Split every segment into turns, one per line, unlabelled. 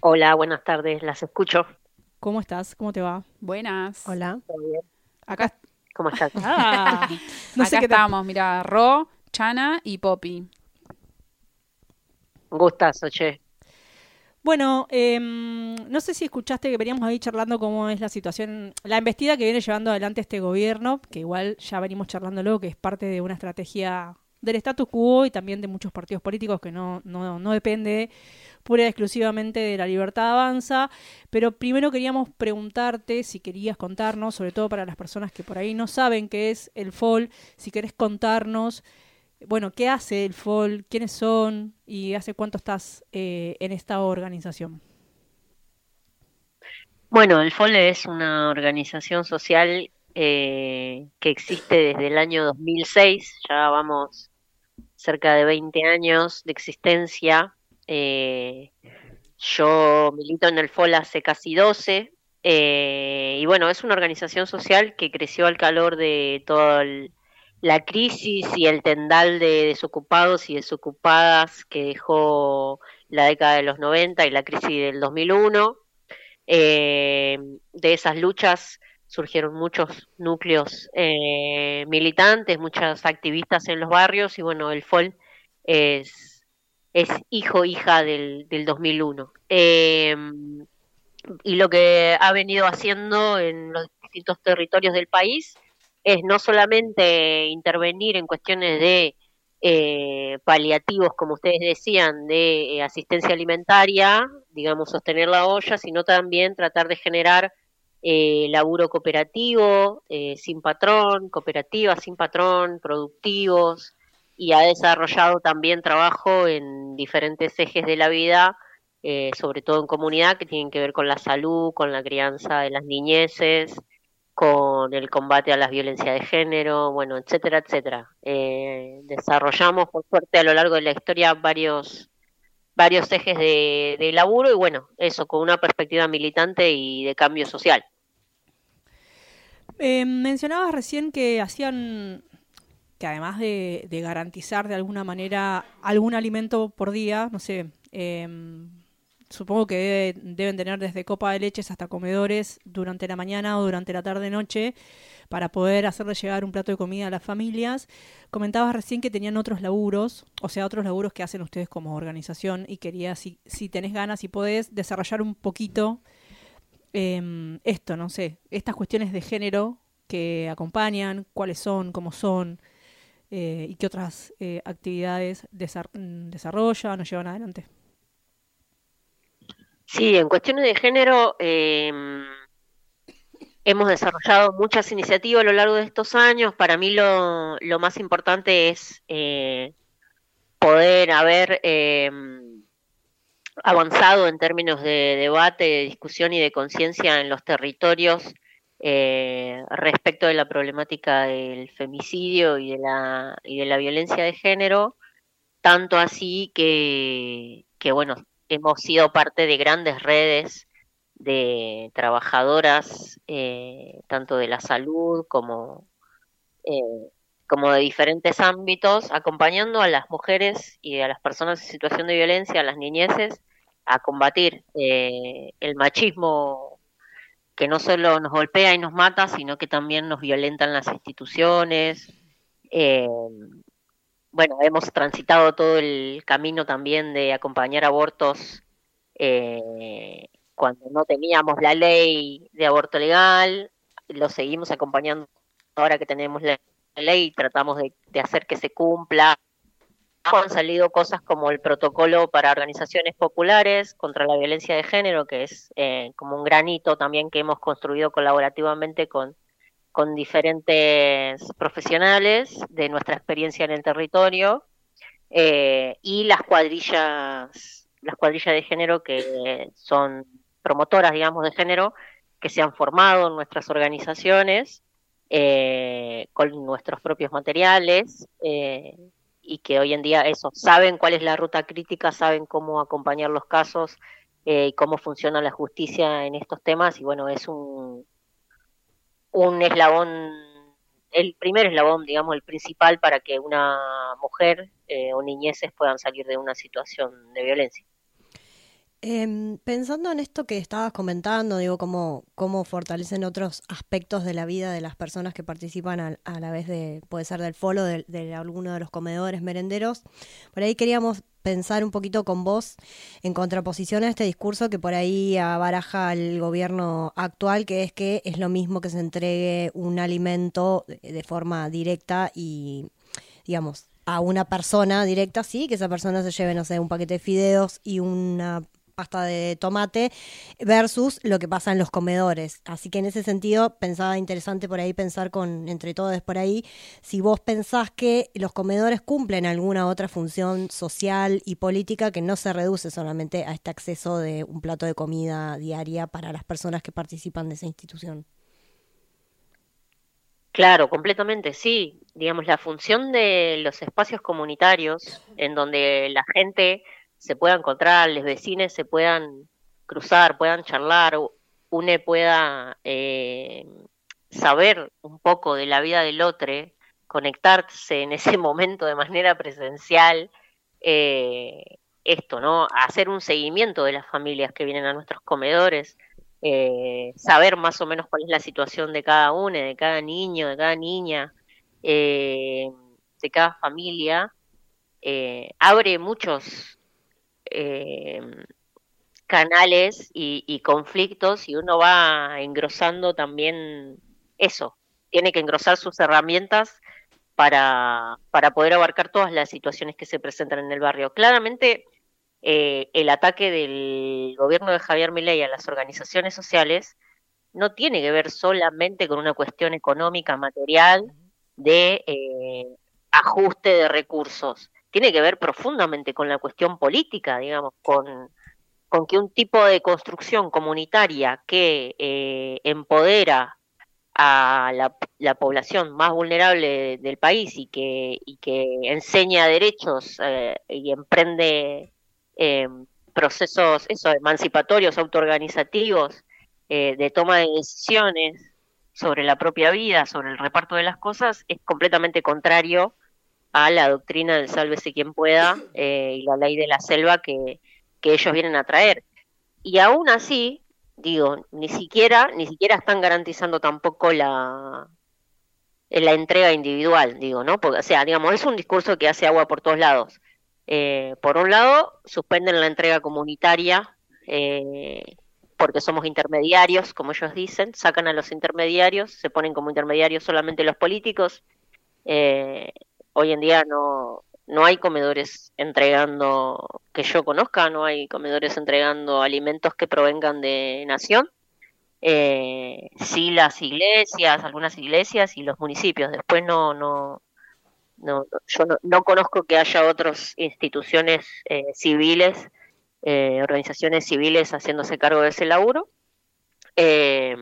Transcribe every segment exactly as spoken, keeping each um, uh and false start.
Hola, buenas tardes, las escucho.
¿Cómo estás? ¿Cómo te va?
Buenas.
Hola.
¿Todo bien?
Acá,
Acá,
¿Cómo estás?
ah, no sé
acá
qué te...
estamos, mira, Ro, Chana y Poppy.
Un gustazo, che.
Bueno, em, no sé si escuchaste que veníamos ahí charlando cómo es la situación, la embestida que viene llevando adelante este gobierno, que igual ya venimos charlándolo, que es parte de una estrategia del status quo y también de muchos partidos políticos que no, no, no depende pura y exclusivamente de la libertad avanza. Pero primero queríamos preguntarte si querías contarnos, sobre todo para las personas que por ahí no saben qué es el F O L, si querés contarnos, bueno, qué hace el F O L, quiénes son y hace cuánto estás eh, en esta organización.
Bueno, el FOLE es una organización social eh, que existe desde el año dos mil seis, ya vamos cerca de veinte años de existencia. Eh, yo milito en el FOLE hace casi doce, eh, y bueno, es una organización social que creció al calor de toda el- la crisis y el tendal de desocupados y desocupadas que dejó la década de los noventa y la crisis del dos mil uno. Eh, de esas luchas surgieron muchos núcleos eh, militantes, muchas activistas en los barrios y bueno, el F O L es, es hijo, hija del, del dos mil uno. Eh, y lo que ha venido haciendo en los distintos territorios del país es no solamente intervenir en cuestiones de eh, paliativos, como ustedes decían, de eh, asistencia alimentaria, digamos, sostener la olla, sino también tratar de generar eh, laburo cooperativo, eh, sin patrón, cooperativas sin patrón, productivos, y ha desarrollado también trabajo en diferentes ejes de la vida, eh, sobre todo en comunidad, que tienen que ver con la salud, con la crianza de las niñeces, con el combate a la violencia de género, bueno, etcétera, etcétera. Eh, desarrollamos, por suerte, a lo largo de la historia varios varios ejes de, de laburo y bueno, eso, con una perspectiva militante y de cambio social.
Eh, mencionabas recién que hacían, que además de, de garantizar de alguna manera algún alimento por día, no sé, eh, supongo que debe- deben tener desde copa de leches hasta comedores durante la mañana o durante la tarde-noche para poder hacerle llegar un plato de comida a las familias. Comentabas recién que tenían otros laburos, o sea, otros laburos que hacen ustedes como organización y quería, si, si tenés ganas y podés, desarrollar un poquito eh, esto, no sé, estas cuestiones de género que acompañan, cuáles son, cómo son eh, y qué otras eh, actividades desar- mm, desarrollan o llevan adelante.
Sí, en cuestiones de género, eh, hemos desarrollado muchas iniciativas a lo largo de estos años. Para mí lo, lo más importante es eh, poder haber eh, avanzado en términos de debate, de discusión y de conciencia en los territorios eh, respecto de la problemática del femicidio y de la, y de la violencia de género, tanto así que, que bueno, hemos sido parte de grandes redes de trabajadoras, eh, tanto de la salud como eh, como de diferentes ámbitos, acompañando a las mujeres y a las personas en situación de violencia, a las niñeces, a combatir eh, el machismo que no solo nos golpea y nos mata, sino que también nos violenta en las instituciones. Eh, bueno, hemos transitado todo el camino también de acompañar abortos eh, cuando no teníamos la ley de aborto legal, lo seguimos acompañando ahora que tenemos la ley y tratamos de, de hacer que se cumpla. Han salido cosas como el protocolo para organizaciones populares contra la violencia de género, que es eh, como un granito también que hemos construido colaborativamente con, con diferentes profesionales de nuestra experiencia en el territorio, eh, y las cuadrillas, las cuadrillas de género que son promotoras, digamos, de género, que se han formado en nuestras organizaciones eh, con nuestros propios materiales, eh, y que hoy en día eso, saben cuál es la ruta crítica, saben cómo acompañar los casos eh, y cómo funciona la justicia en estos temas y bueno, es un, un eslabón, el primer eslabón, digamos, el principal para que una mujer eh, o niñeces puedan salir de una situación de violencia.
Em, pensando en esto que estabas comentando, digo, cómo, cómo fortalecen otros aspectos de la vida de las personas que participan al- a, la vez de, puede ser del folo, de, de alguno de los comedores merenderos. Por ahí queríamos pensar un poquito con vos en contraposición a este discurso que por ahí abaraja el gobierno actual, que es que es lo mismo que se entregue un alimento de, de forma directa y, digamos, a una persona directa, sí, que esa persona se lleve, no sé, un paquete de fideos y una pasta de tomate versus lo que pasa en los comedores. Así que en ese sentido pensaba interesante por ahí pensar con entre todos por ahí si vos pensás que los comedores cumplen alguna otra función social y política que no se reduce solamente a este acceso de un plato de comida diaria para las personas que participan de esa institución.
Claro, completamente, sí. Digamos, la función de los espacios comunitarios en donde la gente se pueda encontrar, los vecinos se puedan cruzar, puedan charlar, u- une pueda eh, saber un poco de la vida del otro, conectarse en ese momento de manera presencial, eh, esto, ¿no? Hacer un seguimiento de las familias que vienen a nuestros comedores, eh, saber más o menos cuál es la situación de cada uno, de cada niño, de cada niña, eh, de cada familia, eh, abre muchos eh, canales y, y conflictos y uno va engrosando también eso, tiene que engrosar sus herramientas para, para poder abarcar todas las situaciones que se presentan en el barrio. Claramente, eh, el ataque del gobierno de Javier Milei a las organizaciones sociales no tiene que ver solamente con una cuestión económica, material, de eh, ajuste de recursos. Tiene que ver profundamente con la cuestión política, digamos, con, con que un tipo de construcción comunitaria que eh, empodera a la, la población más vulnerable del país y que, y que enseña derechos eh, y emprende eh, procesos eso, emancipatorios, autoorganizativos, eh, de toma de decisiones sobre la propia vida, sobre el reparto de las cosas, es completamente contrario a la doctrina del sálvese quien pueda eh, y la ley de la selva que, que ellos vienen a traer. Y aún así, digo, ni siquiera, ni siquiera están garantizando tampoco la, la entrega individual, digo, ¿no? Porque, o sea, digamos, es un discurso que hace agua por todos lados. Eh, por un lado, suspenden la entrega comunitaria, eh, porque somos intermediarios, como ellos dicen, sacan a los intermediarios, se ponen como intermediarios solamente los políticos. Eh, Hoy en día no, no hay comedores entregando, que yo conozca, no hay comedores entregando alimentos que provengan de nación. Eh, sí las iglesias, algunas iglesias y los municipios. Después no, no, no, yo no, no conozco que haya otras instituciones eh, civiles, eh, organizaciones civiles haciéndose cargo de ese laburo. Eh,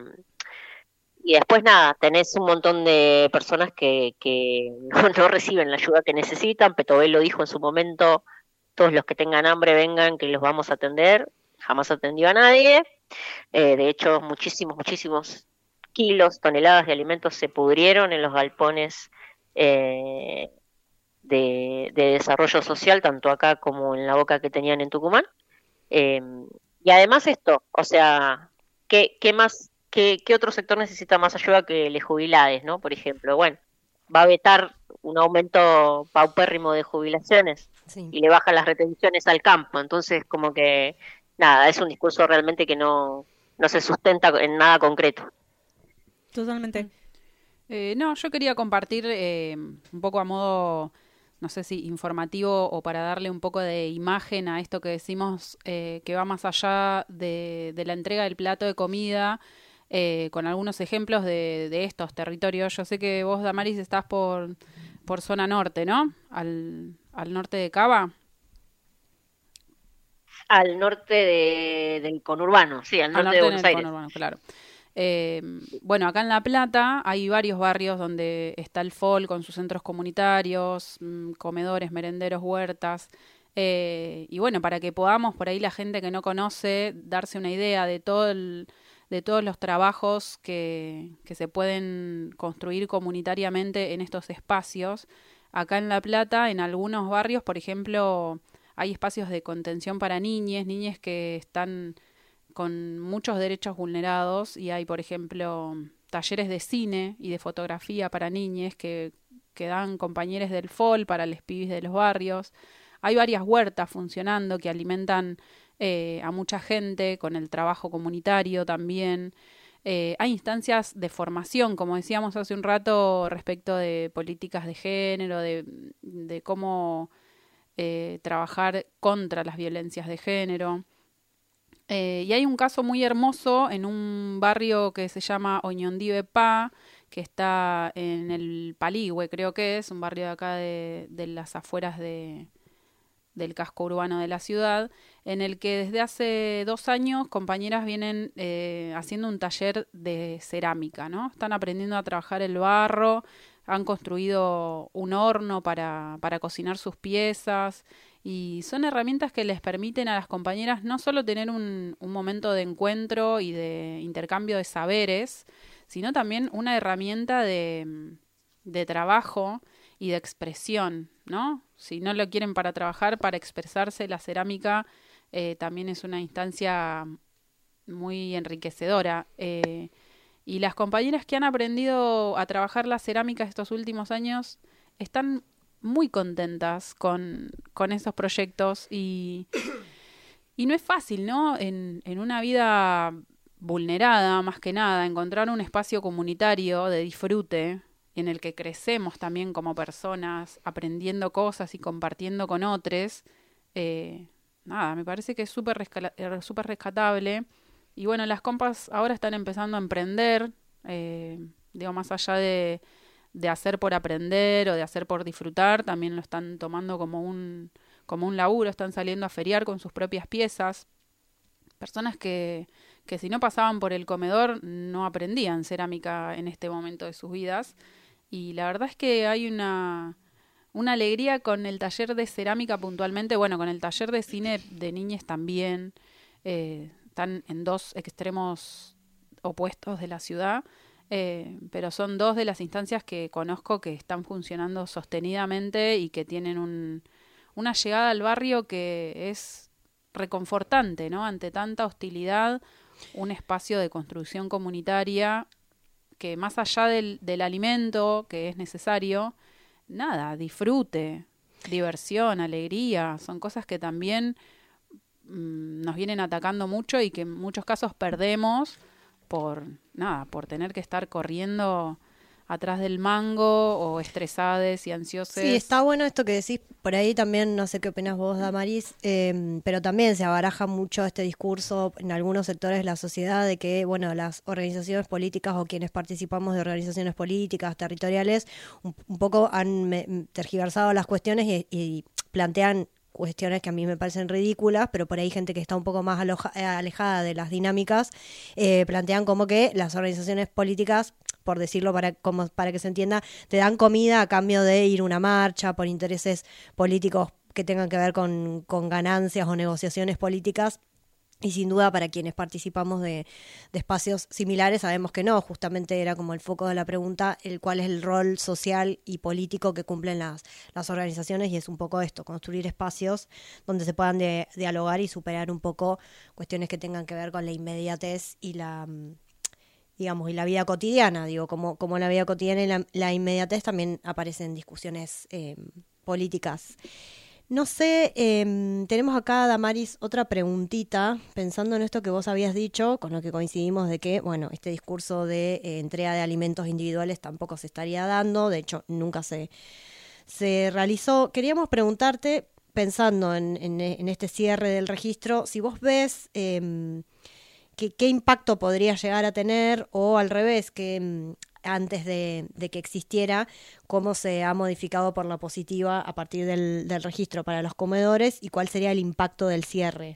y después nada, tenés un montón de personas que, que no, no reciben la ayuda que necesitan. Petobel lo dijo en su momento, todos los que tengan hambre vengan, que los vamos a atender. Jamás atendió a nadie. Eh, de hecho, muchísimos, muchísimos kilos, toneladas de alimentos se pudrieron en los galpones eh, de, de desarrollo social, tanto acá como en la boca que tenían en Tucumán. Eh, y además esto, o sea, ¿qué, qué más, qué, qué otro sector necesita más ayuda que los jubilados, ¿no? Por ejemplo, bueno, va a vetar un aumento paupérrimo de jubilaciones
Sí.
y le baja las retenciones al campo. Entonces, como que, nada, es un discurso realmente que no, no se sustenta en nada concreto.
Totalmente.
Eh, no, yo quería compartir eh, un poco a modo, no sé si informativo o para darle un poco de imagen a esto que decimos eh, que va más allá de, de la entrega del plato de comida, eh, con algunos ejemplos de, de estos territorios. Yo sé que vos, Damaris, estás por, por zona norte, ¿no? Al, al norte de Cava.
Al norte de, del conurbano, sí, al
Al
norte de
norte en
Buenos
el
Aires.
conurbano, claro. Eh, bueno, acá en La Plata hay varios barrios donde está el F O L con sus centros comunitarios, mm, comedores, merenderos, huertas. Eh, y bueno, para que podamos, por ahí la gente que no conoce, darse una idea de todo el, de todos los trabajos que, que se pueden construir comunitariamente en estos espacios. Acá en La Plata, en algunos barrios, por ejemplo, hay espacios de contención para niñas, niñas que están con muchos derechos vulnerados, y hay, por ejemplo, talleres de cine y de fotografía para niñas que, que dan compañeros del F O L para los pibis de los barrios. Hay varias huertas funcionando que alimentan eh, a mucha gente con el trabajo comunitario también. Eh, hay instancias de formación, como decíamos hace un rato, respecto de políticas de género, de, de cómo eh, trabajar contra las violencias de género. Eh, y hay un caso muy hermoso en un barrio que se llama Oñondive Pa, que está en el Paligüe, creo que es, un barrio de acá de, de las afueras de, del casco urbano de la ciudad, en el que desde hace dos años compañeras vienen eh, haciendo un taller de cerámica, ¿no? Están aprendiendo a trabajar el barro, han construido un horno para, para cocinar sus piezas, y son herramientas que les permiten a las compañeras no solo tener un, un momento de encuentro y de intercambio de saberes, sino también una herramienta de, de trabajo y de expresión, ¿no? Si no lo quieren para trabajar, para expresarse, la cerámica eh, también es una instancia muy enriquecedora. Eh, y las compañeras que han aprendido a trabajar la cerámica estos últimos años están muy contentas con, con esos proyectos, y, y no es fácil, ¿no? En, en una vida vulnerada, más que nada, encontrar un espacio comunitario de disfrute en el que crecemos también como personas, aprendiendo cosas y compartiendo con otros. Eh, nada, me parece que es súper resca- súper rescatable. Y bueno, las compas ahora están empezando a emprender, eh, digo, más allá de, de hacer por aprender o de hacer por disfrutar, también lo están tomando como un, como un laburo, están saliendo a feriar con sus propias piezas. Personas que, que si no pasaban por el comedor no aprendían cerámica en este momento de sus vidas. Y la verdad es que hay una, una alegría con el taller de cerámica puntualmente, bueno, con el taller de cine de niñas también. Eh, están en dos extremos opuestos de la ciudad, eh, pero son dos de las instancias que conozco que están funcionando sostenidamente y que tienen un, una llegada al barrio que es reconfortante, ¿no? Ante tanta hostilidad, un espacio de construcción comunitaria que más allá del, del alimento que es necesario, nada, disfrute, diversión, alegría, son cosas que también mmm, nos vienen atacando mucho y que en muchos casos perdemos por nada, por tener que estar corriendo atrás del mango o estresades y ansiosas.
Sí, está bueno esto que decís, por ahí también, no sé qué opinas vos, Damaris, eh, pero también se abaraja mucho este discurso en algunos sectores de la sociedad de que, bueno, las organizaciones políticas o quienes participamos de organizaciones políticas, territoriales, un, un poco han me, tergiversado las cuestiones y, y plantean cuestiones que a mí me parecen ridículas, pero por ahí gente que está un poco más aloja, alejada de las dinámicas, eh, plantean como que las organizaciones políticas, por decirlo para, como, para que se entienda, te dan comida a cambio de ir a una marcha por intereses políticos que tengan que ver con, con ganancias o negociaciones políticas. Y sin duda para quienes participamos de, de espacios similares sabemos que no, justamente era como el foco de la pregunta, el cuál es el rol social y político que cumplen las, las organizaciones, y es un poco esto, construir espacios donde se puedan de, dialogar y superar un poco cuestiones que tengan que ver con la inmediatez y la, digamos, y la vida cotidiana, digo, como, como la vida cotidiana y la, la inmediatez también aparecen discusiones eh, políticas. No sé, eh, tenemos acá, Damaris, otra preguntita, pensando en esto que vos habías dicho, con lo que coincidimos de que, bueno, este discurso de eh, entrega de alimentos individuales tampoco se estaría dando, de hecho, nunca se, se realizó. Queríamos preguntarte, pensando en, en, en este cierre del registro, si vos ves eh, que, qué impacto podría llegar a tener, o al revés, que antes de, de que existiera, cómo se ha modificado por la positiva a partir del, del registro para los comedores, y cuál sería el impacto del cierre.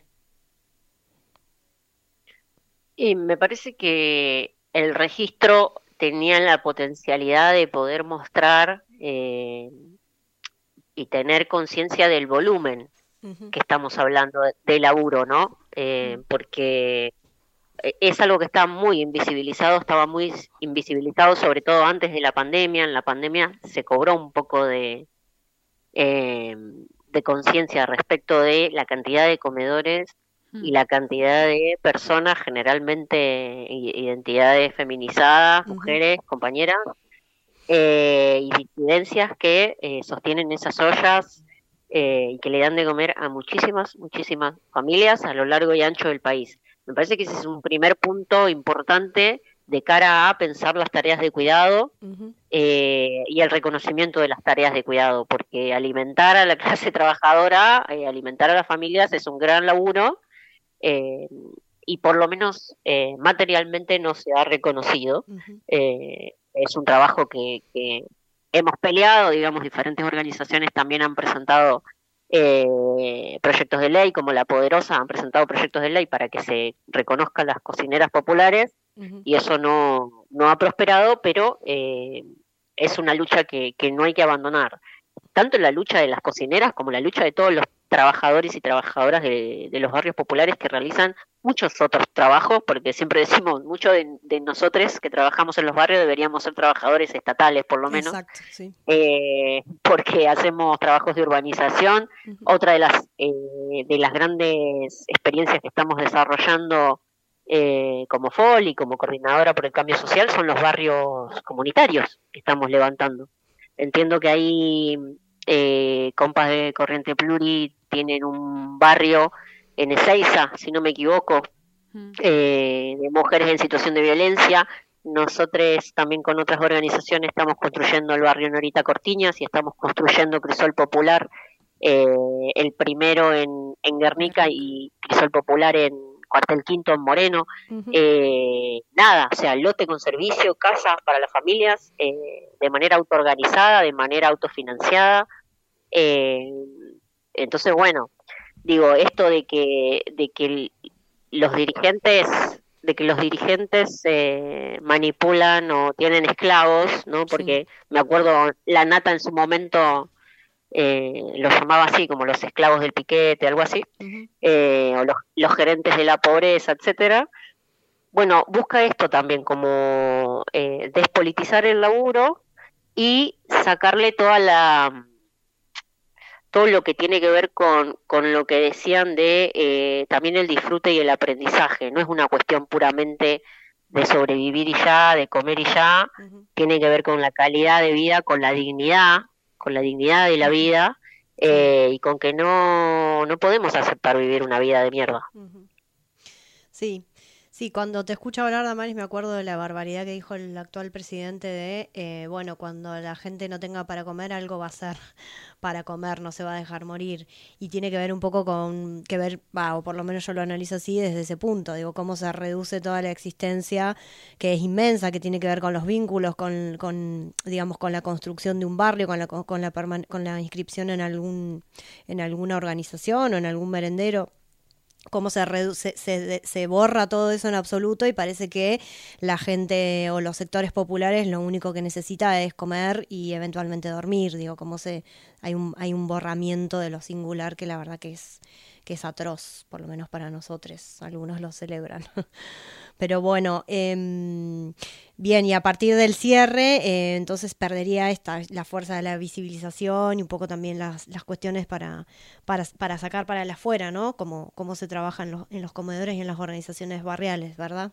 Y me parece que el registro tenía la potencialidad de poder mostrar eh, y tener conciencia del volumen uh-huh. que estamos hablando de, de laburo, ¿no? Eh, uh-huh. Porque es algo que está muy invisibilizado, estaba muy invisibilizado sobre todo antes de la pandemia. En la pandemia se cobró un poco de, eh, de conciencia respecto de la cantidad de comedores y la cantidad de personas, generalmente identidades feminizadas,
Ujú.
mujeres, compañeras, eh, y disidencias que eh, sostienen esas ollas eh, y que le dan de comer a muchísimas, muchísimas familias a lo largo y ancho del país. Me parece que ese es un primer punto importante de cara a pensar las tareas de cuidado
Ujú.
eh, y el reconocimiento de las tareas de cuidado, porque alimentar a la clase trabajadora, eh, alimentar a las familias es un gran laburo, eh, y por lo menos eh, materialmente no se ha reconocido.
Ujú.
Eh, es un trabajo que, que hemos peleado, digamos, diferentes organizaciones también han presentado eh, proyectos de ley, como La Poderosa, han presentado proyectos de ley para que se reconozcan las cocineras populares,
Ujú.
y eso no, no ha prosperado, pero eh, es una lucha que, que no hay que abandonar. Tanto la lucha de las cocineras como la lucha de todos los trabajadores y trabajadoras de, de los barrios populares que realizan muchos otros trabajos, porque siempre decimos, muchos de, de nosotros que trabajamos en los barrios deberíamos ser trabajadores estatales, por lo menos,
Exacto, sí.
eh, porque hacemos trabajos de urbanización.
Ujú.
Otra de las, eh, de las grandes experiencias que estamos desarrollando eh, como F O L y como coordinadora por el cambio social son los barrios comunitarios que estamos levantando. Entiendo que ahí eh, compas de Corriente Pluri tienen un barrio en Ezeiza, si no me equivoco,
Mm.
eh, de mujeres en situación de violencia. Nosotros también con otras organizaciones estamos construyendo el barrio Norita Cortiñas y estamos construyendo Crisol Popular, eh, el primero en, en Guernica y Crisol Popular en Cuartel Quinto en Moreno.
Ujú.
Eh, nada, o sea, lote con servicio, casas para las familias, eh, de manera autoorganizada, de manera autofinanciada. Eh, entonces, bueno, digo, esto de que, de que el- los dirigentes, de que los dirigentes eh, manipulan o tienen esclavos, ¿no? Porque me acuerdo, la Nata en su momento eh, lo llamaba así, como los esclavos del piquete, algo así,
Ujú.
eh, o los, los gerentes de la pobreza, etcétera. Bueno, busca esto también, como eh, despolitizar el laburo y sacarle toda la todo lo que tiene que ver con, con lo que decían de eh, también el disfrute y el aprendizaje. No es una cuestión puramente de sobrevivir y ya, de comer y ya,
Ujú.
tiene que ver con la calidad de vida, con la dignidad, con la dignidad de la vida, eh, y con que no, no podemos aceptar vivir una vida de mierda.
Ujú. Sí, sí, cuando te escucho hablar, Damaris, me acuerdo de la barbaridad que dijo el actual presidente de, eh, bueno, cuando la gente no tenga para comer, algo va a ser para comer, no se va a dejar morir. Y tiene que ver un poco con, que ver, va, o por lo menos yo lo analizo así desde ese punto, digo, cómo se reduce toda la existencia, que es inmensa, que tiene que ver con los vínculos, con, con digamos, con la construcción de un barrio, con la, con la, perman- con la inscripción en algún, en alguna organización o en algún merendero. Cómo se, reduce, se, se borra todo eso en absoluto y parece que la gente o los sectores populares lo único que necesita es comer y eventualmente dormir. Digo, como se hay un, hay un borramiento de lo singular que la verdad que es, que es atroz, por lo menos para nosotros. Algunos lo celebran. Pero bueno, eh, bien, y a partir del cierre, eh, entonces perdería esta la fuerza de la visibilización y un poco también las, las cuestiones para, para, para sacar para el afuera, ¿no? Como cómo se trabaja en los, en los comedores y en las organizaciones barriales, ¿verdad?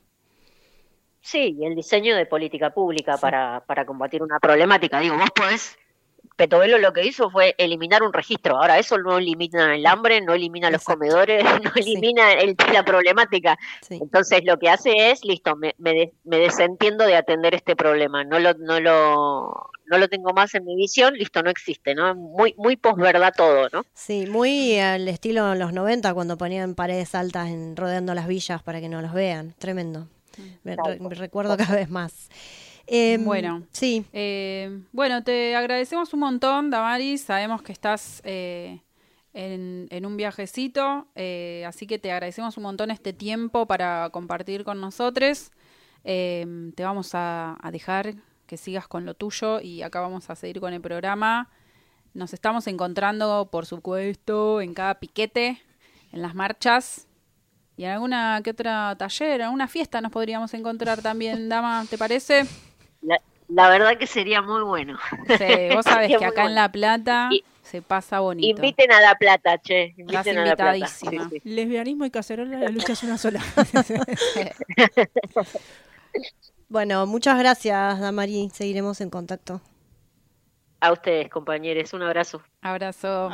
Sí, y el diseño de política pública
Sí.
para, para combatir una problemática. Digo, vos podés, Petovelo lo que hizo fue eliminar un registro. Ahora, eso no elimina el hambre, no elimina los
Exacto.
comedores, no
Sí.
elimina el, la problemática.
Sí.
Entonces, lo que hace es, listo, me, me, des- me desentiendo de atender este problema. No lo, no lo, no lo tengo más en mi visión, listo, no existe, ¿no? Muy, muy posverdad todo, ¿no?
Sí, muy al estilo en los noventa cuando ponían paredes altas en, rodeando las villas para que no los vean. Tremendo. Me, re- me recuerdo cada vez más. Eh,
Bueno,
sí,
eh, bueno, te agradecemos un montón, Damaris. Sabemos que estás eh, en, en un viajecito, eh, así que te agradecemos un montón este tiempo para compartir con nosotros. Eh, te vamos a, a dejar que sigas con lo tuyo y acá vamos a seguir con el programa. Nos estamos encontrando, por supuesto, en cada piquete, en las marchas y en alguna que otra taller, en alguna fiesta nos podríamos encontrar también, Dama, ¿te parece?
La, La verdad que sería muy bueno.
Sí, vos sabés
Sería
que
muy
acá en
bueno.
La Plata
Y-
se pasa bonito.
Inviten a La Plata, che.
Estás
Inviten a La Plata. Sí,
invitadísima.
sí.
Lesbianismo y cacerola, la lucha es una sola.
Bueno, muchas gracias, Damari. Seguiremos en contacto.
A ustedes, compañeros. Un abrazo.
Abrazo.